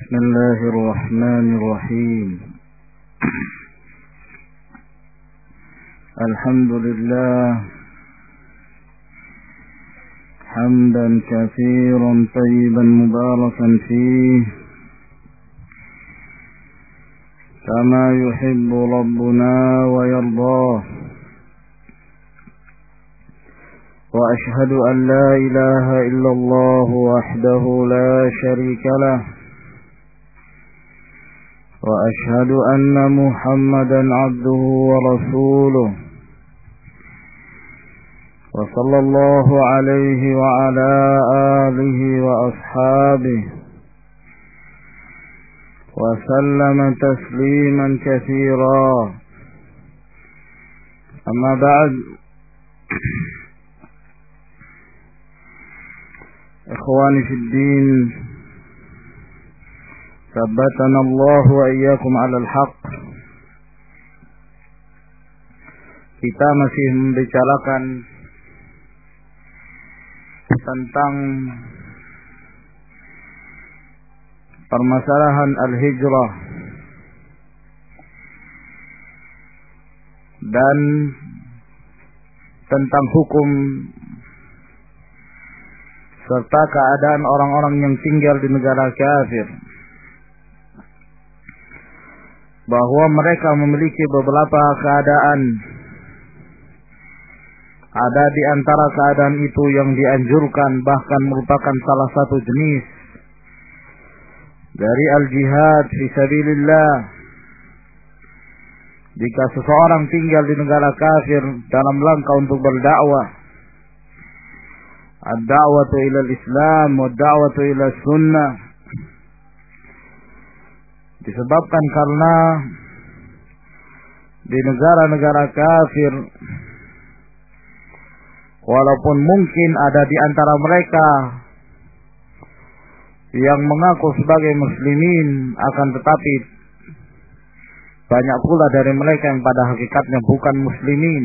بسم الله الرحمن الرحيم. الحمد لله حمدا كثيرا طيبا مباركا فيه كما يحب ربنا ويرضاه، وأشهد أن لا إله إلا الله وحده لا شريك له، وأشهد أن محمدا عبده ورسوله، وصلى الله عليه وعلى آله وأصحابه وسلم تسليما كثيرا. أما بعد، إخواني في الدين، ثبتنا الله وإياكم على الحق. Kita masih membicarakan tentang permasalahan al-hijrah dan tentang hukum serta keadaan orang-orang yang tinggal di negara kafir, bahwa mereka memiliki beberapa keadaan. Ada di antara keadaan itu yang dianjurkan, bahkan merupakan salah satu jenis dari al-jihad fi sabilillah. Jika seseorang tinggal di negara kafir dalam rangka untuk berdakwah, ad-da'watu ila al-islam wa ad-da'watu ila sunnah, disebabkan karena di negara-negara kafir, walaupun mungkin ada di antara mereka yang mengaku sebagai muslimin, akan tetapi banyak pula dari mereka yang pada hakikatnya bukan muslimin.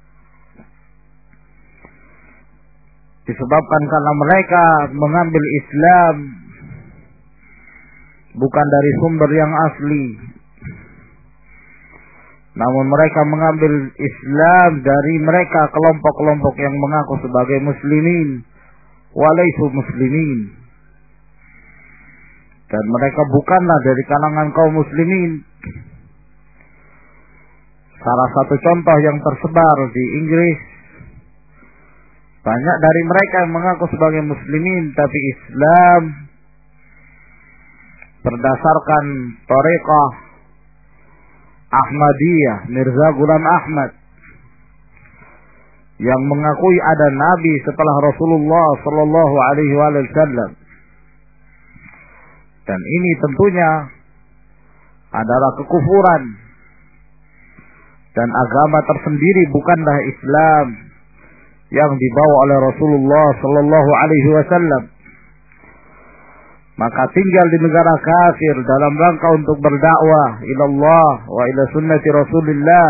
Disebabkan karena mereka mengambil Islam bukan dari sumber yang asli, namun mereka mengambil Islam dari mereka kelompok-kelompok yang mengaku sebagai muslimin walaisu muslimin, dan mereka bukanlah dari kalangan kaum muslimin. Salah satu contoh yang tersebar di Inggris, banyak dari mereka yang mengaku sebagai muslimin, tapi Islam berdasarkan thariqah Ahmadiyah, Mirza Ghulam Ahmad, yang mengakui ada nabi setelah Rasulullah sallallahu alaihi wasallam. Dan ini tentunya adalah kekufuran, dan agama tersendiri bukanlah Islam yang dibawa oleh Rasulullah sallallahu alaihi wasallam. Maka tinggal di negara kafir dalam rangka untuk berdakwah ilallah wa ila sunnati Rasulillah,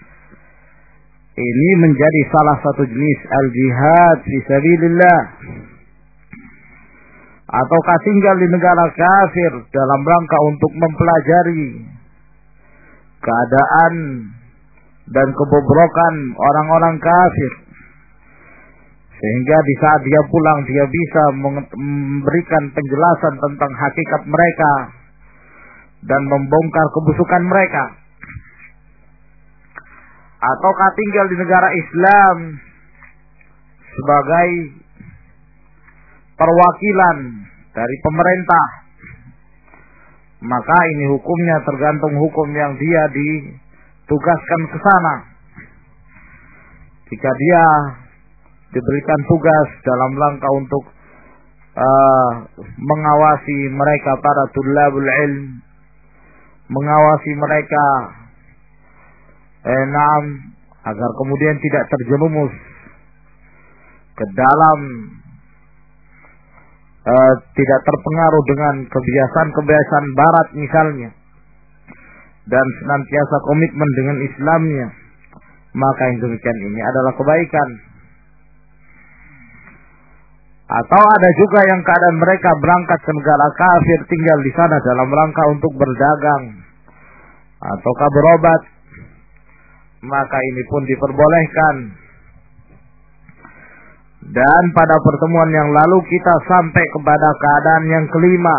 ini menjadi salah satu jenis al-jihad fi sabilillah. Ataukah tinggal di negara kafir dalam rangka untuk mempelajari keadaan dan kebobrokan orang-orang kafir, sehingga di saat dia pulang dia bisa memberikan penjelasan tentang hakikat mereka dan membongkar kebusukan mereka. Ataukah tinggal di negara Islam sebagai perwakilan dari pemerintah, maka ini hukumnya tergantung hukum yang dia ditugaskan ke sana. Jika dia diberikan tugas dalam rangka untuk mengawasi mereka para tulabul ilm, mengawasi mereka agar kemudian tidak terjerumus ke dalam tidak terpengaruh dengan kebiasaan-kebiasaan barat misalnya, dan senantiasa komitmen dengan Islamnya, maka yang demikian ini adalah kebaikan. Atau ada juga yang keadaan mereka berangkat ke negara kafir, tinggal di sana dalam rangka untuk berdagang ataukah berobat, maka ini pun diperbolehkan. Dan pada pertemuan yang lalu kita sampai kepada keadaan yang kelima,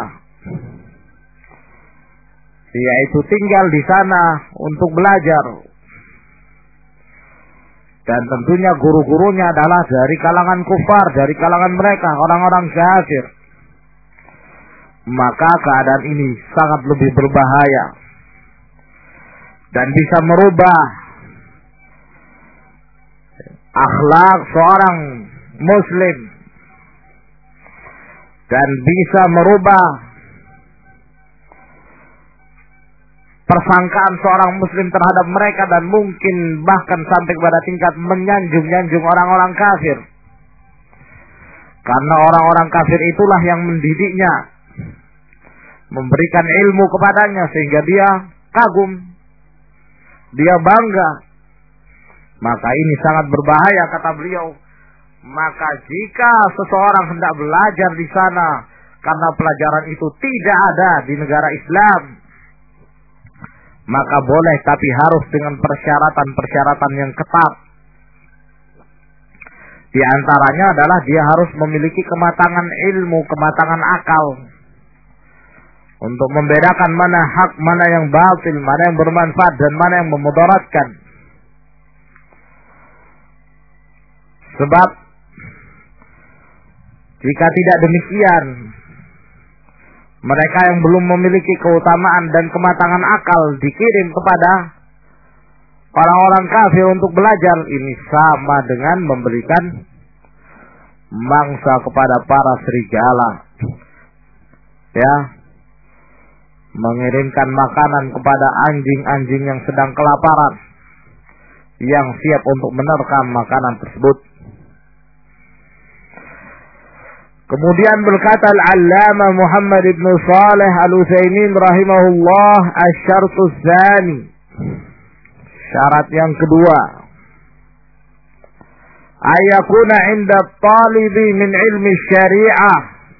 yaitu tinggal di sana untuk belajar. Dan tentunya guru-gurunya adalah dari kalangan kufar, dari kalangan mereka, orang-orang kafir. Maka keadaan ini sangat lebih berbahaya dan bisa merubah akhlak seorang muslim dan bisa merubah persangkaan seorang muslim terhadap mereka, dan mungkin bahkan sampai kepada tingkat menyanjung-nyanjung orang-orang kafir. Karena orang-orang kafir itulah yang mendidiknya, memberikan ilmu kepadanya sehingga dia kagum, dia bangga. Maka ini sangat berbahaya, kata beliau. Maka jika seseorang hendak belajar di sana karena pelajaran itu tidak ada di negara Islam, maka boleh, tapi harus dengan persyaratan-persyaratan yang ketat. Di antaranya adalah dia harus memiliki kematangan ilmu, kematangan akal untuk membedakan mana hak, mana yang batil, mana yang bermanfaat dan mana yang memudaratkan. Sebab jika tidak demikian, mereka yang belum memiliki keutamaan dan kematangan akal dikirim kepada orang-orang kafir untuk belajar, ini sama dengan memberikan mangsa kepada para serigala. Ya, mengirimkan makanan kepada anjing-anjing yang sedang kelaparan, yang siap untuk menerkam makanan tersebut. Kemudian berkata Al-Allamah Muhammad ibn Salih Al-Utsaimin rahimahullah, asy-syartus tsani, syarat yang kedua, ayakuna 'inda talibi min ilmi syariah,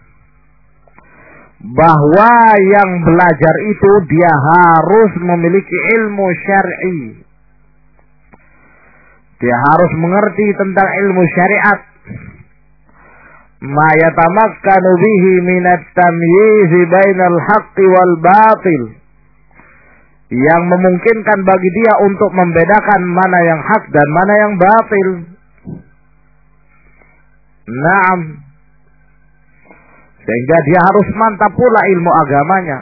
bahwa yang belajar itu dia harus memiliki ilmu syar'i. Dia harus mengerti tentang ilmu syariat. Ma yatamakkanu bihi minat tamyiz bainal haqqi wal batil, yang memungkinkan bagi dia untuk membedakan mana yang hak dan mana yang batil. Naam. Sehingga dia harus mantap pula ilmu agamanya.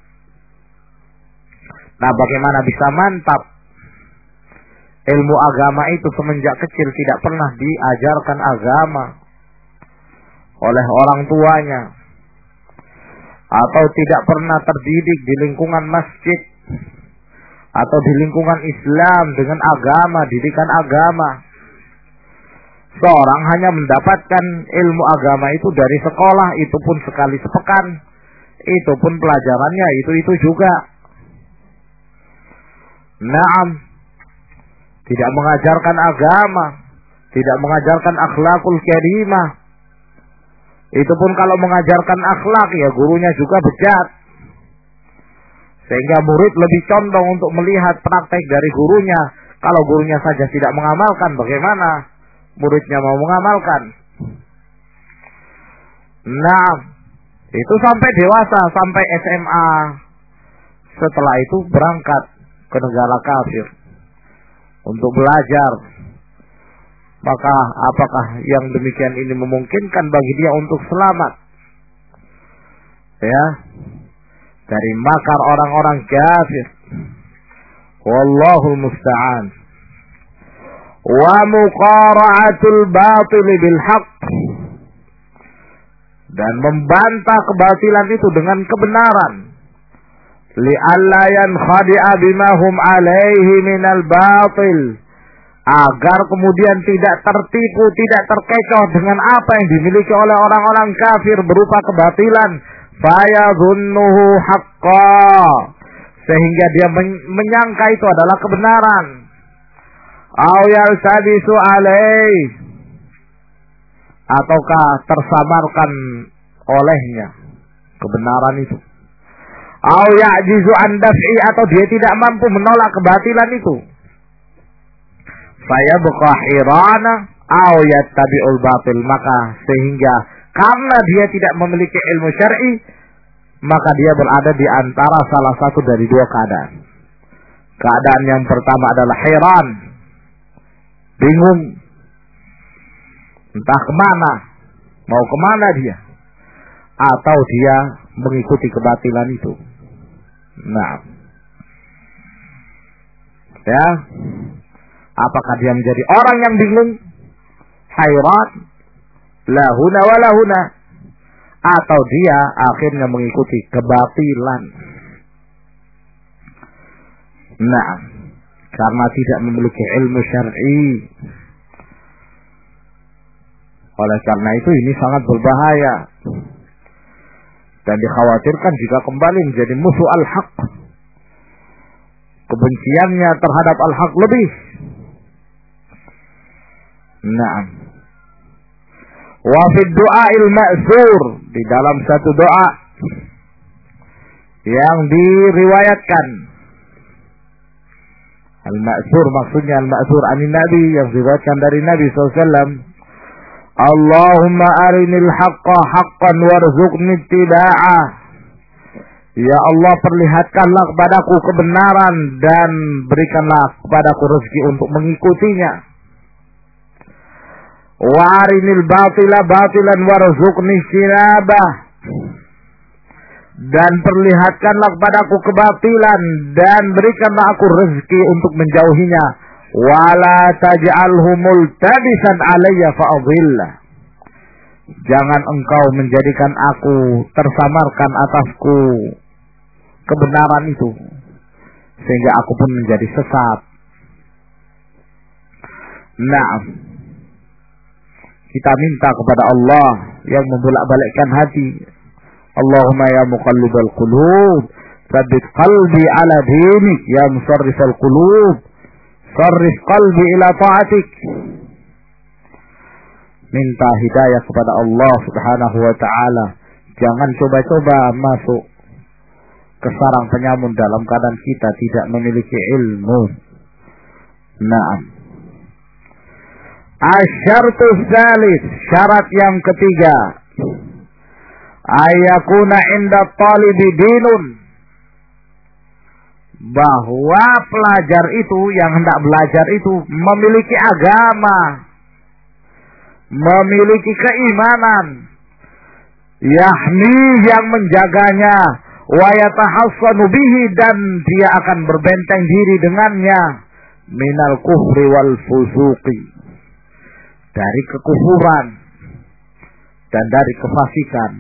Nah, bagaimana bisa mantap? Ilmu agama itu semenjak kecil tidak pernah diajarkan agama oleh orang tuanya, atau tidak pernah terdidik di lingkungan masjid atau di lingkungan Islam dengan agama, didikan agama. Seorang hanya mendapatkan ilmu agama itu dari sekolah, itu pun sekali sepekan, itu pun pelajarannya itu juga. Naam, tidak mengajarkan agama, tidak mengajarkan akhlakul karimah. Itu pun kalau mengajarkan akhlak, ya gurunya juga bejat. Sehingga murid lebih condong untuk melihat praktek dari gurunya. Kalau gurunya saja tidak mengamalkan, bagaimana muridnya mau mengamalkan? Nah, itu sampai dewasa, sampai SMA. Setelah itu berangkat ke negara kafir untuk belajar. Maka apakah yang demikian ini memungkinkan bagi dia untuk selamat, ya, dari makar orang-orang kafir? Wallahul musta'an. Wa muqara'atul batil bil haqq, dan membantah kebatilan itu dengan kebenaran. Li'alla yankhadi'a bima hum alaihi minal batil, agar kemudian tidak tertipu, tidak terkecoh dengan apa yang dimiliki oleh orang-orang kafir berupa kebatilan. Fayadhunnuhu haqqa, sehingga dia menyangka itu adalah kebenaran. Aw yaltabisu alaih, ataukah tersamarkan olehnya kebenaran itu. Au ya'jizu an daf'i, atau dia tidak mampu menolak kebatilan itu. Fayabqa hirana au yattabi'ul batil, maka sehingga karena dia tidak memiliki ilmu syar'i, maka dia berada di antara salah satu dari dua keadaan. Keadaan yang pertama adalah heran, bingung, entah kemana, mau kemana dia, atau dia mengikuti kebatilan itu. Nah, ya, apakah dia menjadi orang yang bingung, hayran, lahuna wa lahuna, atau dia akhirnya mengikuti kebatilan. Nah, karena tidak memiliki ilmu syar'i. Oleh karena itu ini sangat berbahaya dan dikhawatirkan jika kembali menjadi musuh al-haq. Kebenciannya terhadap al-haq lebih. Nah, wa fi du'ail ma'sur, di dalam satu doa yang diriwayatkan. Al-ma'sur maksudnya al-ma'sur anin Nabi, yang diriwayatkan dari Nabi SAW. Allahumma arinil haqqa haqqan warzuqni ittiba'ah. Ya Allah, perlihatkanlah kepadaku kebenaran dan berikanlah kepadaku rezeki untuk mengikutinya. Wa arinil batila batilan warzuqni ijtinabah. Dan perlihatkanlah kepadaku kebatilan dan berikanlah aku rezeki untuk menjauhinya. Wala taj'alhu multabisan alayya fa'adhillah. Jangan engkau menjadikan aku tersamarkan atasku kebenaran itu, sehingga aku pun menjadi sesat. Nah, kita minta kepada Allah yang membolak-balikkan hati. Allahumma ya muqallibal qulub, tsabbit qalbi ala dinik, ya musarrifal qulub, sarrif qalbi ila ta'atik. Minta hidayah kepada Allah Subhanahu wa ta'ala. Jangan coba-coba masuk ke sarang penyamun dalam keadaan kita tidak memiliki ilmu. Naam. Asyartu tsalits, syarat yang ketiga, ayakuna inda talibi dinun, bahwa pelajar itu yang hendak belajar itu memiliki agama, memiliki keimanan, yahmi, yang menjaganya, wa yatahassanu bihi, dan dia akan berbenteng diri dengannya, minal kufri wal fusuqi, dari kekufuran dan dari kefasikan.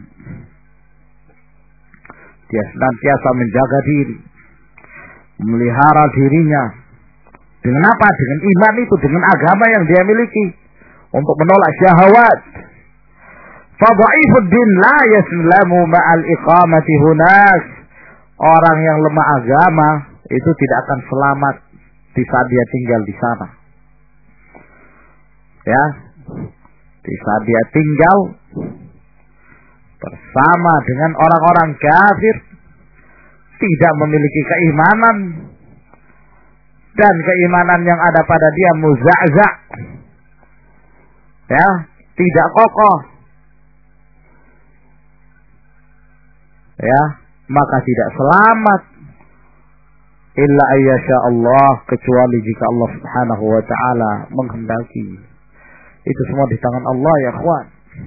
Dia senantiasa menjaga diri, memelihara dirinya. Dengan apa? Dengan iman itu, dengan agama yang dia miliki, untuk menolak syahwat. Fadha'ifud din la yaslamu ma'al iqamati hunas. Orang yang lemah agama itu tidak akan selamat di saat dia tinggal di sana. Ya, di saat dia tinggal bersama dengan orang-orang kafir, tidak memiliki keimanan, dan keimanan yang ada pada dia muza'za', ya, tidak kokoh, ya, maka tidak selamat illa ayyasha Allah, kecuali jika Allah Subhanahu wa ta'ala menghendaki. Itu semua di tangan Allah, ya ikhwan.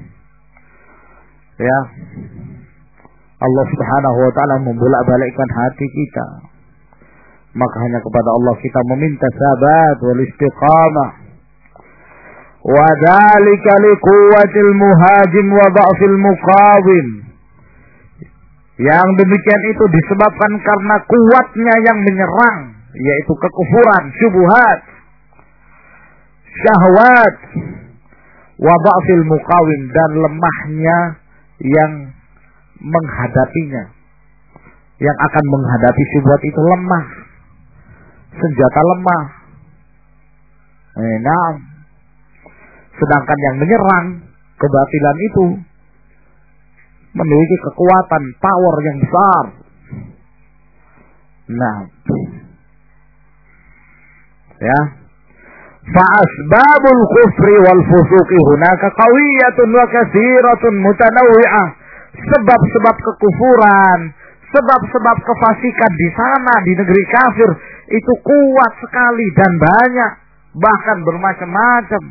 Ya, Allah Subhanahu wa ta'ala membolak-balikkan hati kita, maka hanya kepada Allah kita meminta sabat wal istiqamah. Wa dzalika liquwwatil muhajim wa dha'fil muqawim. Yang demikian itu disebabkan karena kuatnya yang menyerang, yaitu kekufuran, syubhat, syahwat, wa dha'fil muqawim, dan lemahnya yang menghadapinya. Yang akan menghadapi syubhat itu lemah, senjata lemah. Nah, sedangkan yang menyerang kebatilan itu memiliki kekuatan, power yang besar. Nah, ya. Fa'asbabul kufri wal fusuqi hunaka qawiyatun wa katsiratun mutanawwi'ah. Sebab-sebab kekufuran, sebab-sebab kefasikan di sana, di negeri kafir itu kuat sekali dan banyak, bahkan bermacam-macam.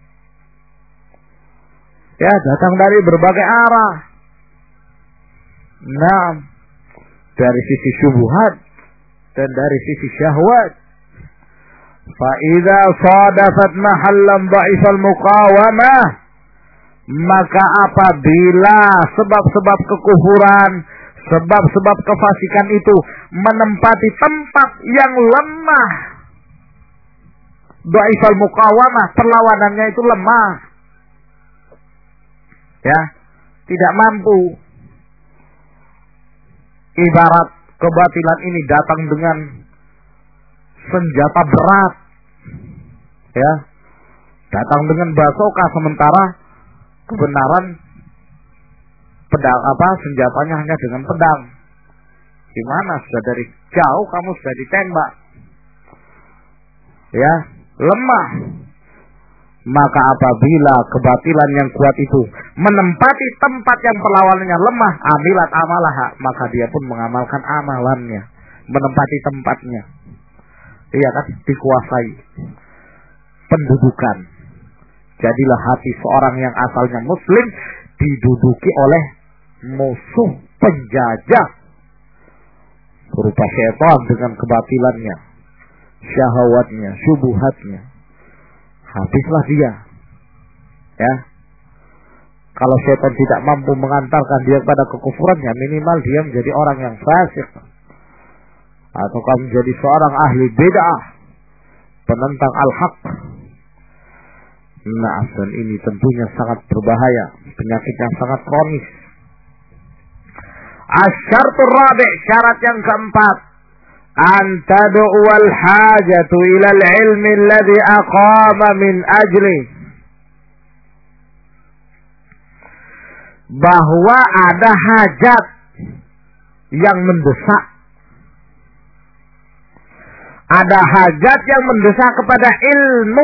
Ya, datang dari berbagai arah. Nah, dari sisi syubhat dan dari sisi syahwat. Fa idza sadafat mahallan dha'ifal muqawamah, maka apabila sebab-sebab kekufuran, sebab-sebab kefasikan itu menempati tempat yang lemah, dha'ifal muqawamah, perlawanannya itu lemah, ya, tidak mampu. Ibarat kebatilan ini datang dengan senjata berat, ya, datang dengan basoka, sementara kebenaran pedang senjatanya hanya dengan pedang. Gimana, sudah dari jauh kamu sudah ditembak, ya, lemah. Maka apabila kebatilan yang kuat itu menempati tempat yang perlawanannya lemah, amilat amalaha, maka dia pun mengamalkan amalannya, menempati tempatnya. Iya kan, dikuasai pendudukan. Jadilah hati seorang yang asalnya muslim diduduki oleh musuh penjajah berupa syaitan dengan kebatilannya, syahwatnya, syubhatnya. Habislah dia, ya. Kalau syaitan tidak mampu mengantarkan dia pada kekufurannya, minimal dia menjadi orang yang fasik, atau kamu menjadi seorang ahli bid'ah, penentang al-haq. Nah, dan ini tentunya sangat berbahaya, penyakit yang sangat kronis. Asyartur rabi', syarat yang keempat, an tad'uwal hajatu ilal ilmi alladhi aqama min ajli, bahwa ada hajat yang mendesak, ada hajat yang mendesak kepada ilmu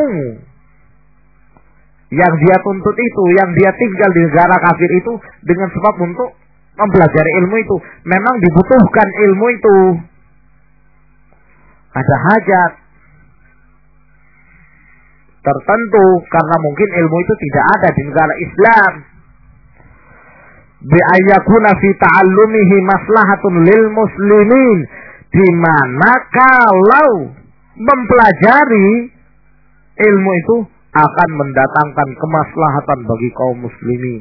yang dia tuntut itu, yang dia tinggal di negara kafir itu dengan sebab untuk mempelajari ilmu itu. Memang dibutuhkan ilmu itu, ada hajat tertentu, karena mungkin ilmu itu tidak ada di negara Islam. Bi ayyakuna fi ta'allumihi maslahatun lil muslimin, di mana kalau mempelajari ilmu itu akan mendatangkan kemaslahatan bagi kaum muslimin.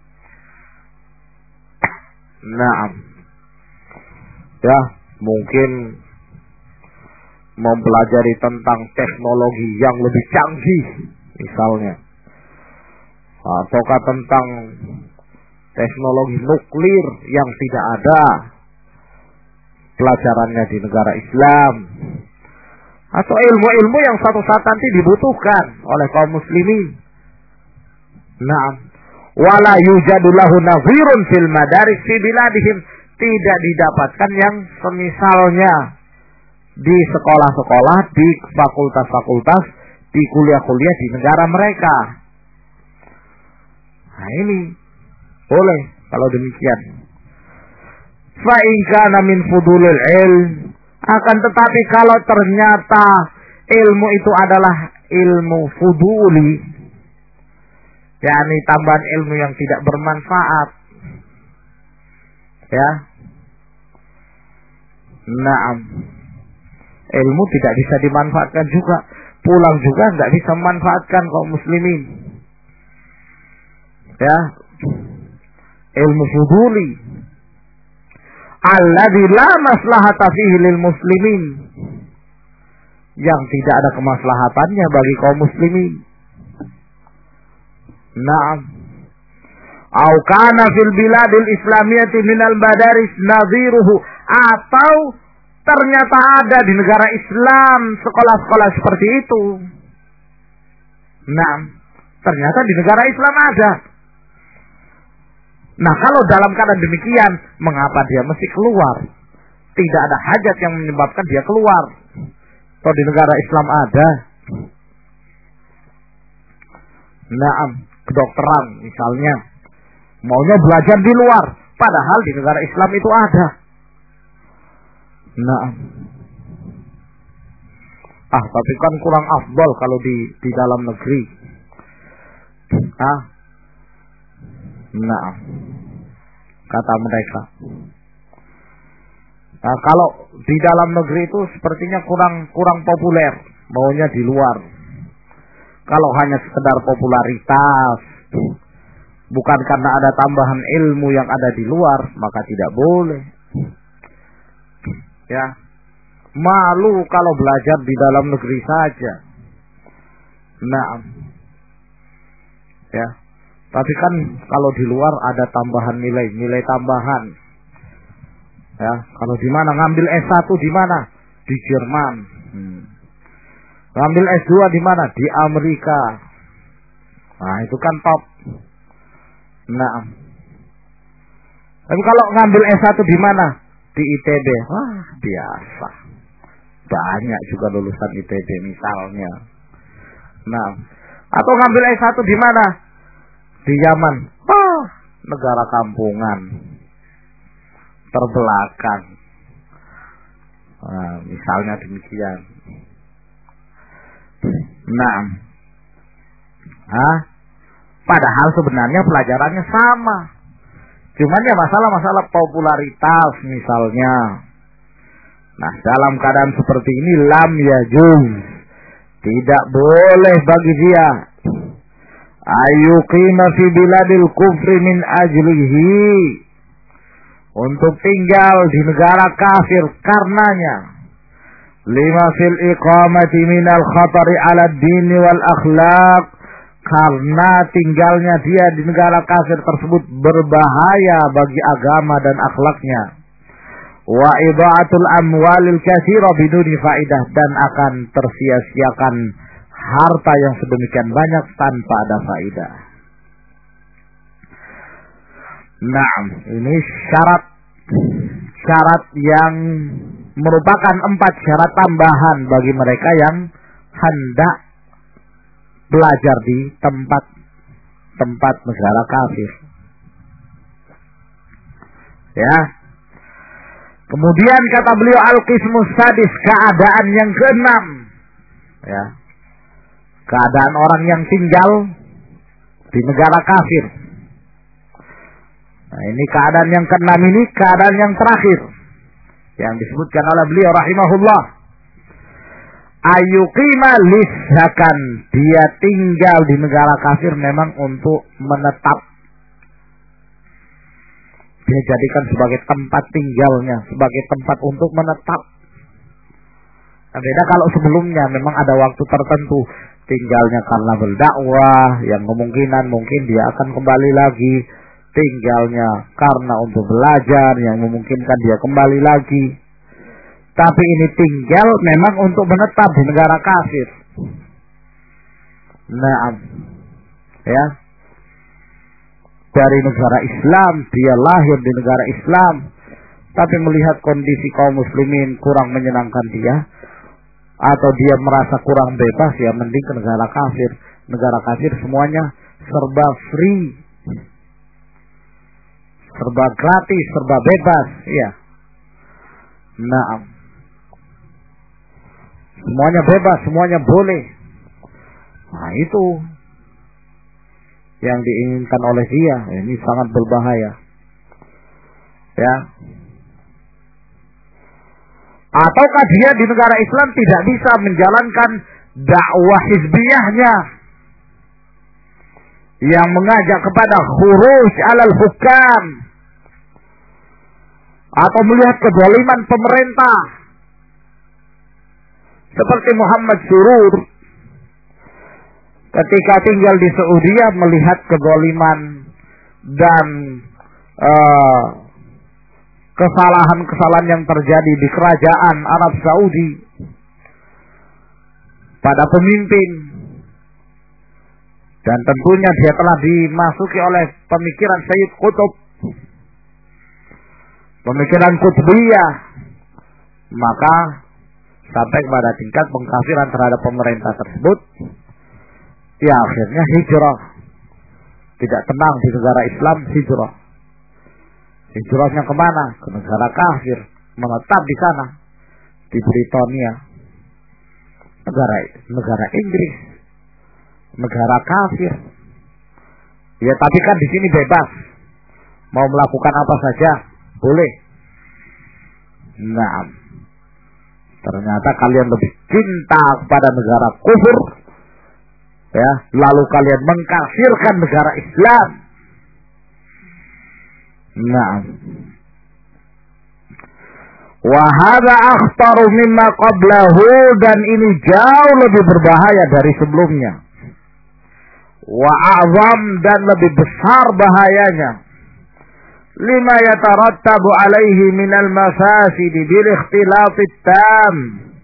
Naam. Ya, mungkin mempelajari tentang teknologi yang lebih canggih misalnya, ataukah tentang teknologi nuklir yang tidak ada pelajarannya di negara Islam, atau ilmu-ilmu yang suatu saat nanti dibutuhkan oleh kaum muslimin. Naam. Wala yujadu lahu nadhirun fil madaris fi biladihim, tidak didapatkan yang semisalnya di sekolah-sekolah, di fakultas-fakultas, di kuliah-kuliah di negara mereka. Nah, ini boleh kalau demikian. Fa in kana min fudulil ilm, akan tetapi kalau ternyata ilmu itu adalah ilmu fuduli, yakni tambahan ilmu yang tidak bermanfaat, ya. Naam. Ilmu tidak bisa dimanfaatkan juga, pulang juga nggak bisa memanfaatkan kaum muslimin, ya. Ilmu fuduli alladzi la maslahata fihi lil muslimin, yang tidak ada kemaslahatannya bagi kaum muslimin. Naam. Au kana fil biladil islamiyyati minal madaris nadhiruhu, atau ternyata ada di negara Islam sekolah-sekolah seperti itu. Nah, ternyata di negara Islam ada. Nah, kalau dalam keadaan demikian, mengapa dia mesti keluar? Tidak ada hajat yang menyebabkan dia keluar. Kalau di negara Islam ada. Naam, kedokteran misalnya. Maunya belajar di luar. Padahal di negara Islam itu ada. Naam. Tapi kan kurang afdal kalau di dalam negeri. Naam. Kata mereka. Nah, kalau di dalam negeri itu sepertinya kurang populer, maunya di luar. Kalau hanya sekedar popularitas, bukan karena ada tambahan ilmu yang ada di luar, maka tidak boleh. Ya, malu kalau belajar di dalam negeri saja. Nah, ya, tapi kan kalau di luar ada tambahan nilai tambahan. Ya, kalau di mana ngambil S1 di mana? Di Jerman. Ngambil S2 di mana? Di Amerika. Nah, itu kan top. Nah. Tapi kalau ngambil S1 di mana? Di ITB. Wah, biasa. Banyak juga lulusan ITB misalnya. Nah, atau ngambil S1 di mana? Di Yaman. Wah, negara kampungan. Terbelakang. Nah, misalnya demikian. Nah, padahal sebenarnya pelajarannya sama. Cuman ya masalah popularitas misalnya. Nah, dalam keadaan seperti ini lam yajuz, tidak boleh bagi dia ayyuqima fi biladil kufri min ajlihi, untuk tinggal di negara kafir karenanya. Lima fil iqamati minal khatari ala dini wal akhlaq, karena tinggalnya dia di negara kafir tersebut berbahaya bagi agama dan akhlaknya. Wa ida'atul amwalil katsira biduni faidah, dan akan tersia-siakan harta yang sedemikian banyak tanpa ada faidah. Nah, ini syarat yang merupakan 4 syarat tambahan bagi mereka yang hendak belajar di tempat negara kafir. Ya. Kemudian kata beliau al-qismus sadis, keadaan yang ke-6. Ya. Keadaan orang yang tinggal di negara kafir. Nah, ini keadaan yang ke-6, ini keadaan yang terakhir yang disebutkan oleh beliau rahimahullah. Ayyuqima lishakan, dia tinggal di negara kafir memang untuk menetap. Dia jadikan sebagai tempat tinggalnya, sebagai tempat untuk menetap. Nah, beda kalau sebelumnya memang ada waktu tertentu tinggalnya karena berdakwah, yang kemungkinan mungkin dia akan kembali lagi. Tinggalnya karena untuk belajar, yang memungkinkan dia kembali lagi. Tapi ini tinggal memang untuk menetap di negara kafir. Nah, ya, dari negara Islam, dia lahir di negara Islam, tapi melihat kondisi kaum muslimin kurang menyenangkan dia, atau dia merasa kurang bebas, ya mending ke negara kafir. Negara kafir semuanya serba free, serba gratis, serba bebas, ya. Nah, semuanya bebas, semuanya boleh. Nah, itu yang diinginkan oleh dia. Ini sangat berbahaya. Ya. Ataukah dia di negara Islam tidak bisa menjalankan dakwah hizbiyahnya yang mengajak kepada khuruj alal hukam, atau melihat kezaliman pemerintah seperti Muhammad Surur ketika tinggal di Saudi, melihat kezaliman dan kesalahan-kesalahan yang terjadi di kerajaan Arab Saudi pada pemimpin. Dan tentunya dia telah dimasuki oleh pemikiran Sayyid Qutb pemikiran kutbiyah, maka sampai pada tingkat pengkafiran terhadap pemerintah tersebut. Ya akhirnya hijrah. Tidak tenang di negara Islam, hijrah. Hijrahnya kemana? Ke negara kafir, menetap di sana, di Britania, negara Inggris, negara kafir. Ya tapi kan di sini bebas, mau melakukan apa saja boleh. Nah, ternyata kalian lebih cinta kepada negara kufur, ya, lalu kalian mengkafirkan negara Islam. Nah, wa hadza akhtaru mimma qablahu, dan ini jauh lebih berbahaya dari sebelumnya. Wa a'zam, dan lebih besar bahayanya. Lima yatarattabu alaihi minal mafasid bil ikhtilatit tam.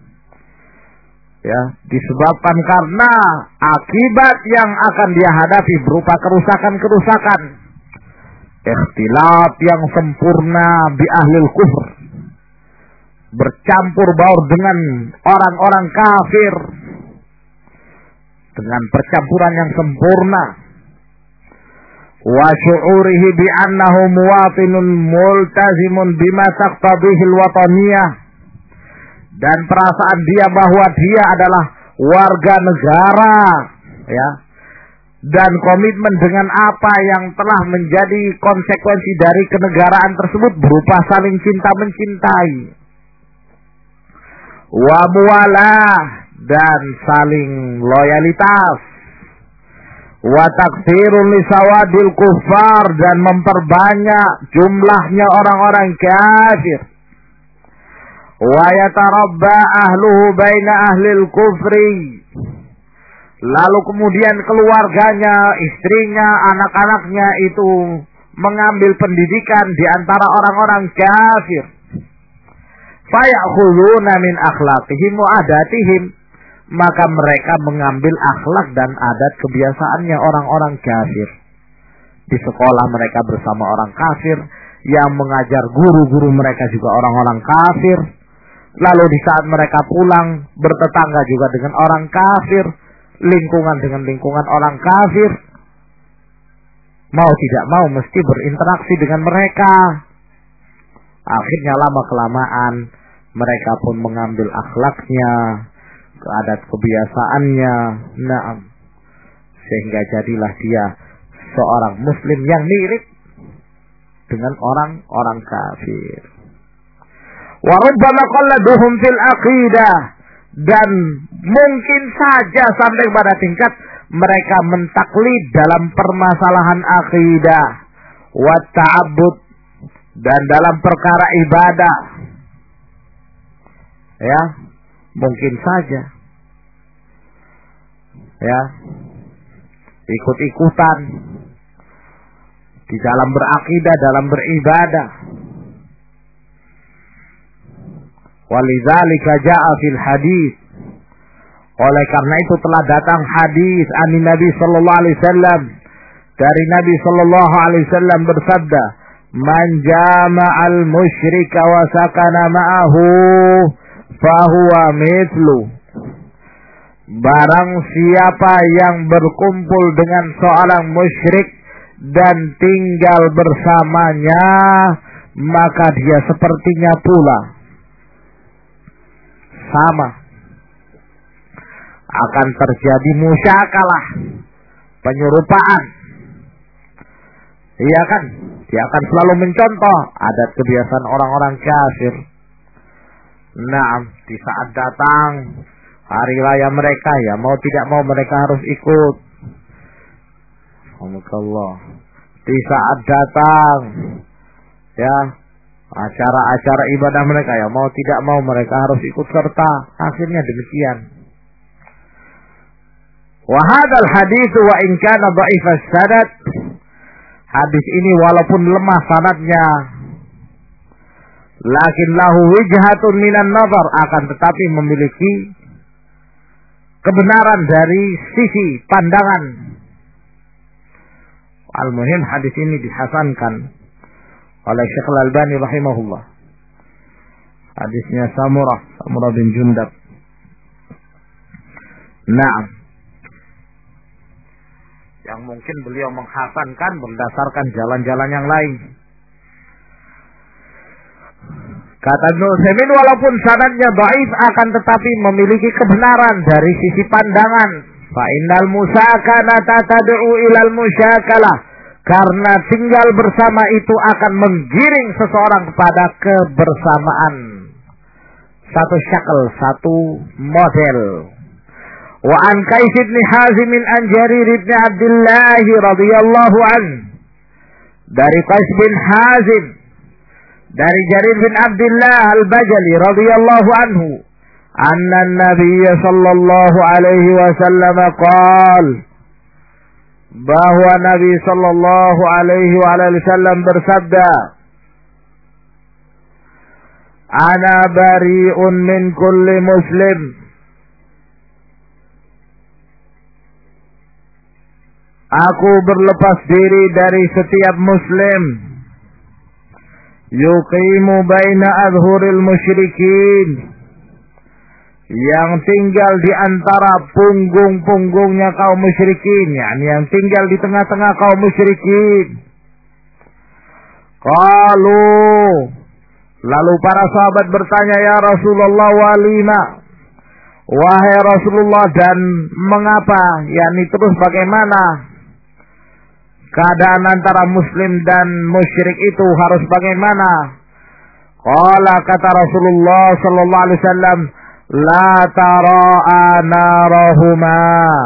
Ya, disebabkan karena akibat yang akan dia hadapi berupa kerusakan-kerusakan, ikhtilat yang sempurna bi ahlil kufur, bercampur baur dengan orang-orang kafir dengan percampuran yang sempurna. Wa syu'urihi bi annahu muwatinun multazimun bima taqtadihi al-wataniyah, dan perasaan dia bahwa dia adalah warga negara, ya, dan komitmen dengan apa yang telah menjadi konsekuensi dari kenegaraan tersebut berupa saling cinta mencintai, wa muwalah, dan saling loyalitas, wa takfirun li sawadil kufar, dan memperbanyak jumlahnya orang-orang kafir, wa yatarabba ahluhu baina ahlil kufri, lalu kemudian keluarganya, istrinya, anak-anaknya itu mengambil pendidikan di antara orang-orang kafir. Fayakhuduna min akhlaqihim wa adatihim, maka mereka mengambil akhlak dan adat kebiasaannya orang-orang kafir. Di sekolah mereka bersama orang kafir, yang mengajar guru-guru mereka juga orang-orang kafir. Lalu di saat mereka pulang bertetangga juga dengan orang kafir, lingkungan dengan lingkungan orang kafir. Mau tidak mau mesti berinteraksi dengan mereka. Akhirnya lama kelamaan mereka pun mengambil akhlaknya, adat kebiasaannya, na'am, sehingga jadilah dia seorang muslim yang mirip dengan orang-orang kafir. Wa rubbama qalladuhum fil aqidah, dan mungkin saja sampai pada tingkat mereka mentaklid dalam permasalahan akidah, wa ta'abbud, dan dalam perkara ibadah. Ya, mungkin saja, ya, ikut-ikutan di dalam berakidah, dalam beribadah. Walidzalika jaa fil hadis, oleh karena itu telah datang hadis ani Nabi sallallahu alaihi wasallam, dari Nabi sallallahu alaihi wasallam bersabda, man jama'al musyrika wa sakana ma'ahu fahuwa mithlu, barang siapa yang berkumpul dengan seorang musyrik dan tinggal bersamanya, maka dia sepertinya pula, sama, akan terjadi musyakalah, penyerupaan. Iya kan? Dia akan selalu mencontoh adat kebiasaan orang-orang kafir. Nah, di saat datang hari raya mereka, ya mau tidak mau mereka harus ikut. Alhamdulillah. Di saat datang, ya, acara-acara ibadah mereka, ya mau tidak mau mereka harus ikut serta. Akhirnya demikian. Wa hadzal hadits wa in kana dha'if as-sanad, hadis ini walaupun lemah sanadnya, lakin lahu wijhatun minan nazar, akan tetapi memiliki kebenaran dari sisi pandangan. Al-muhim hadis ini dihasankan oleh Syekh Al-Albani rahimahullah. Hadisnya Samurah bin Jundab. Naam. Yang mungkin beliau menghasankan berdasarkan jalan-jalan yang lain. Kata Ibnu Utsaimin, walaupun sanadnya dhaif akan tetapi memiliki kebenaran dari sisi pandangan. Fa innal musakanata tad'u ilal musyakalah. Karena tinggal bersama itu akan menggiring seseorang kepada kebersamaan. Satu syakal, satu model. Wa an Qais bin Hazim an Jarir bin Abdullah radhiyallahu an. Dari Qais bin Hazim, dari Jarir bin Abdullah al-Bajali radhiyallahu anhu, anna an-nabiy sallallahu alaihi wasallam qala, bahwa Nabi sallallahu alaihi wasallam bersabda, ana bari'un min kulli muslim, aku berlepas diri dari setiap muslim, yuqimu baina adhuril musyrikin, yang tinggal di antara punggung-punggungnya kaum musyrikin, yakni yang tinggal di tengah-tengah kaum musyrikin. Qalu, lalu para sahabat bertanya, ya Rasulullah, walima, wahai Rasulullah, dan mengapa, yakni terus bagaimana keadaan antara muslim dan musyrik itu harus bagaimana? Qala, kata Rasulullah sallallahu alaihi wasallam, la tara'a narahuma,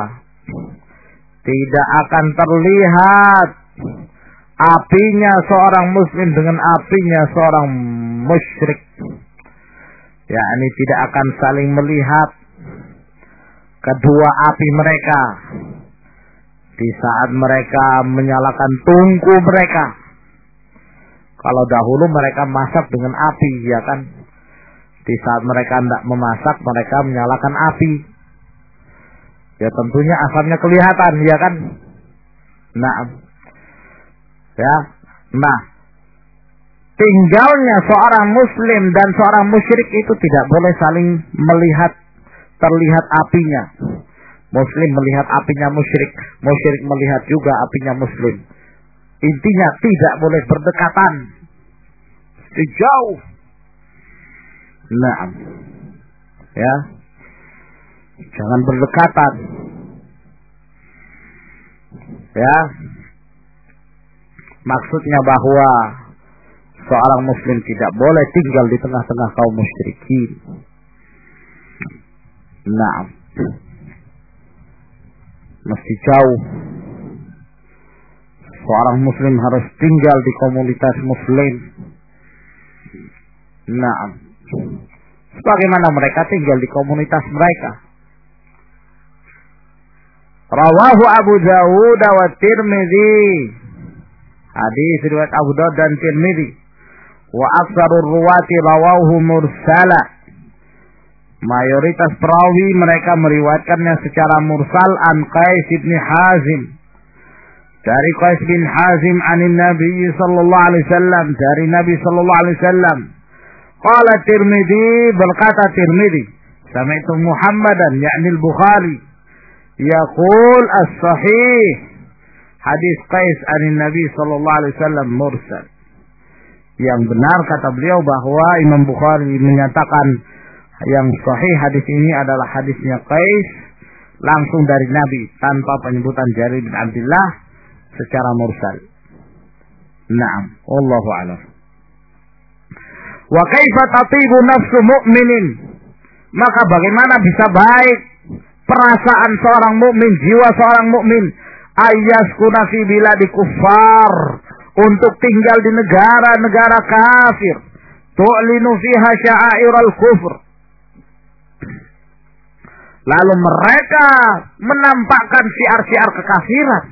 tidak akan terlihat apinya seorang muslim dengan apinya seorang musyrik. Yakni tidak akan saling melihat kedua api mereka di saat mereka menyalakan tungku mereka. Kalau dahulu mereka masak dengan api, ya kan? Di saat mereka tidak memasak, mereka menyalakan api. Ya tentunya asapnya kelihatan, ya kan? Nah, ya, nah, tinggalnya seorang muslim dan seorang musyrik itu tidak boleh saling melihat, terlihat apinya. Muslim melihat apinya musyrik, musyrik melihat juga apinya muslim. Intinya tidak boleh berdekatan, jauh. Nah, ya, jangan berdekatan, ya. Maksudnya bahwa seorang muslim tidak boleh tinggal di tengah-tengah kaum musyrikin. Nah, mesti jauh. Seorang muslim harus tinggal di komunitas muslim. Nah, sebagaimana mereka tinggal di komunitas mereka. Rawahu Abu Dawud wa Tirmidzi. Hadis riwayat Abu Dawud dan Tirmidzi. Wa aktsarur ruwati rawahu mursala. Mayoritas perawi mereka meriwayatkannya secara mursal an Qais bin Hazim. Dari Qais bin Hazim anin Nabi sallallahu alaihi wasallam, dari Nabi sallallahu alaihi wasallam. Qala Tirmidzi, berkata Tirmidzi, sami'tu Muhammadan yakni al-Bukhari yaqul as-sahih hadis Qais anin Nabi sallallahu alaihi wasallam mursal. Yang benar kata beliau bahwa Imam Bukhari menyatakan yang sahih hadis ini adalah hadisnya Qais langsung dari Nabi tanpa penyebutan Jarir bin Abdullah secara mursal. Naam, wallahu a'lam. Wa kaifa tatibu nafsu mu'minin? Maka bagaimana bisa baik perasaan seorang mukmin, jiwa seorang mukmin, ayyaskuna fi biladi kuffar, untuk tinggal di negara-negara kafir, tu'linu fiha sya'airal kufr, lalu mereka menampakkan syiar-syiar kekafiran.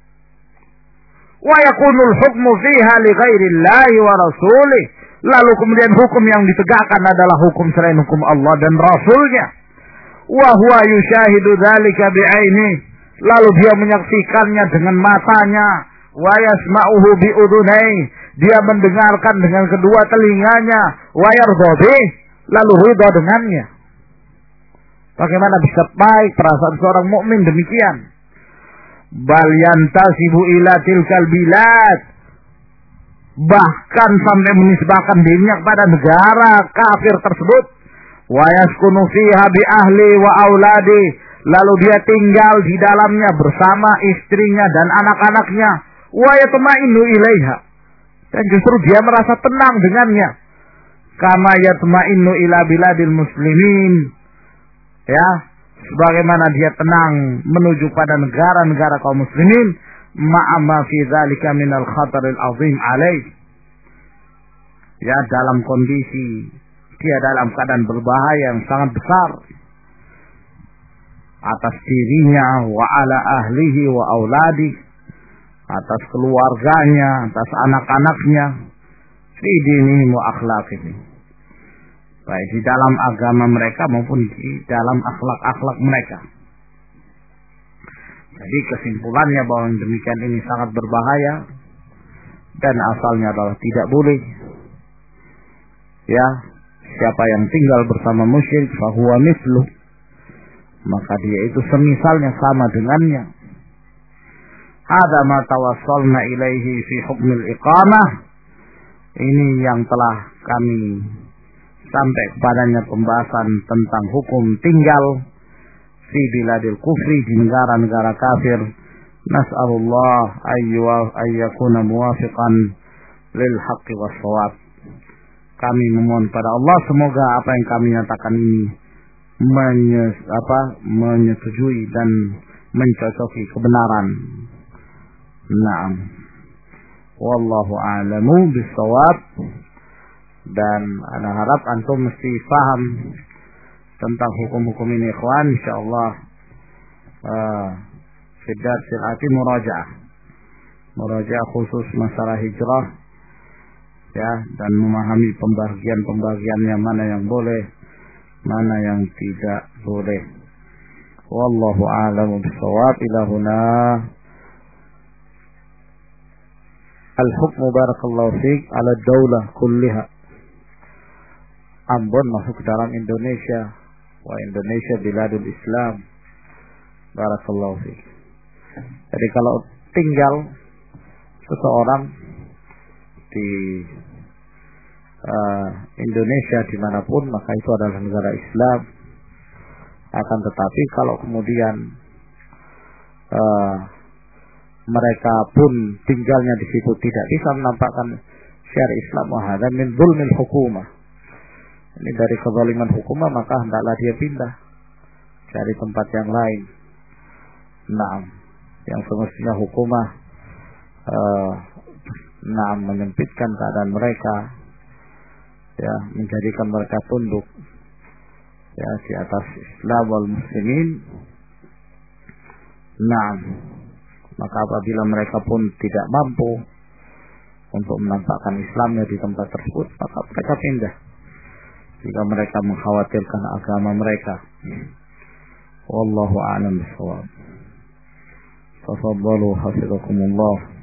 Wa yakunul hukmu fiha li ghairillahi wa rasulih, lalu kemudian hukum yang ditegakkan adalah hukum selain hukum Allah dan Rasulnya. Wa huwa yushahidu dzalika bi'aini, lalu dia menyaksikannya dengan matanya. Wa yasma'uhu bi udunai, dia mendengarkan dengan kedua telinganya, wa yardha bih, lalu ridha dengannya. Bagaimana bisa baik perasaan seorang mukmin demikian? Bal yantasibu ila tilkal bilad, bahkan sampai menisbahkan dirinya kepada negara kafir tersebut. Wa yaskunu fiha bi ahli wa auladi, lalu dia tinggal di dalamnya bersama istrinya dan anak-anaknya. Wa yatma'innu ilaiha, dan justru dia merasa tenang dengannya. Kama yatma'innu ila biladil muslimin, ya, sebagaimana dia tenang menuju pada negara-negara kaum muslimin, ma'ama fi dzalika minal khataril azim alaih, ya, dalam kondisi dia dalam keadaan berbahaya yang sangat besar atas dirinya, wa ala ahlihi wa auladi, atas keluarganya, atas anak-anaknya, fi dinihim wa akhlaqihim, baik di dalam agama mereka maupun di dalam akhlak-akhlak mereka. Jadi kesimpulannya bahwa demikian ini sangat berbahaya dan asalnya adalah tidak boleh. Ya, siapa yang tinggal bersama musyrik fahuwa mislu, maka dia itu semisalnya, sama dengannya. Hadza ma tawassalna ilaihi fi hukmil iqamah, ini yang telah kami sampai kepadanya pembahasan tentang hukum tinggal fi biladil kufri, di negara-negara kafir. Nas'alullah ayyakuna muwafiqan lil haqqi was shawab. Kami memohon pada Allah semoga apa yang kami nyatakan ini menyetujui dan mencocoki kebenaran. Naam. Wallahu a'lamu bis-shawab. Dan ana harap antum mesti paham tentang hukum-hukum ini, ikhwan. Insyaallah fi darsil ati murajaah khusus masalah hijrah, ya, dan memahami pembagian-pembagiannya, mana yang boleh, mana yang tidak boleh. Wallahu a'lamu bis-shawab. Ila huna al-hukmu barakallahu fiik ala daulah kulliha. Ambon masuk ke dalam Indonesia, wa Indonesia biladul Islam. Barakallahu fiik. Jadi kalau tinggal seseorang di Indonesia dimanapun, maka itu adalah negara Islam. Akan tetapi kalau kemudian mereka pun tinggalnya di situ tidak bisa menampakkan syariat Islam, wahada min zulmil hukumah, ini dari kezaliman hukumah, maka hendaklah dia pindah cari tempat yang lain. Naam, yang semestinya hukumah menyempitkan keadaan mereka, ya, menjadikan mereka tunduk, ya, di atas Islam wal muslimin. Naam, maka apabila mereka pun tidak mampu untuk menampakkan Islamnya di tempat tersebut, maka mereka pindah jika mereka mengkhawatirkan agama mereka. Wallahu a'lam bishawab. Tafadhalu hafizakumullah.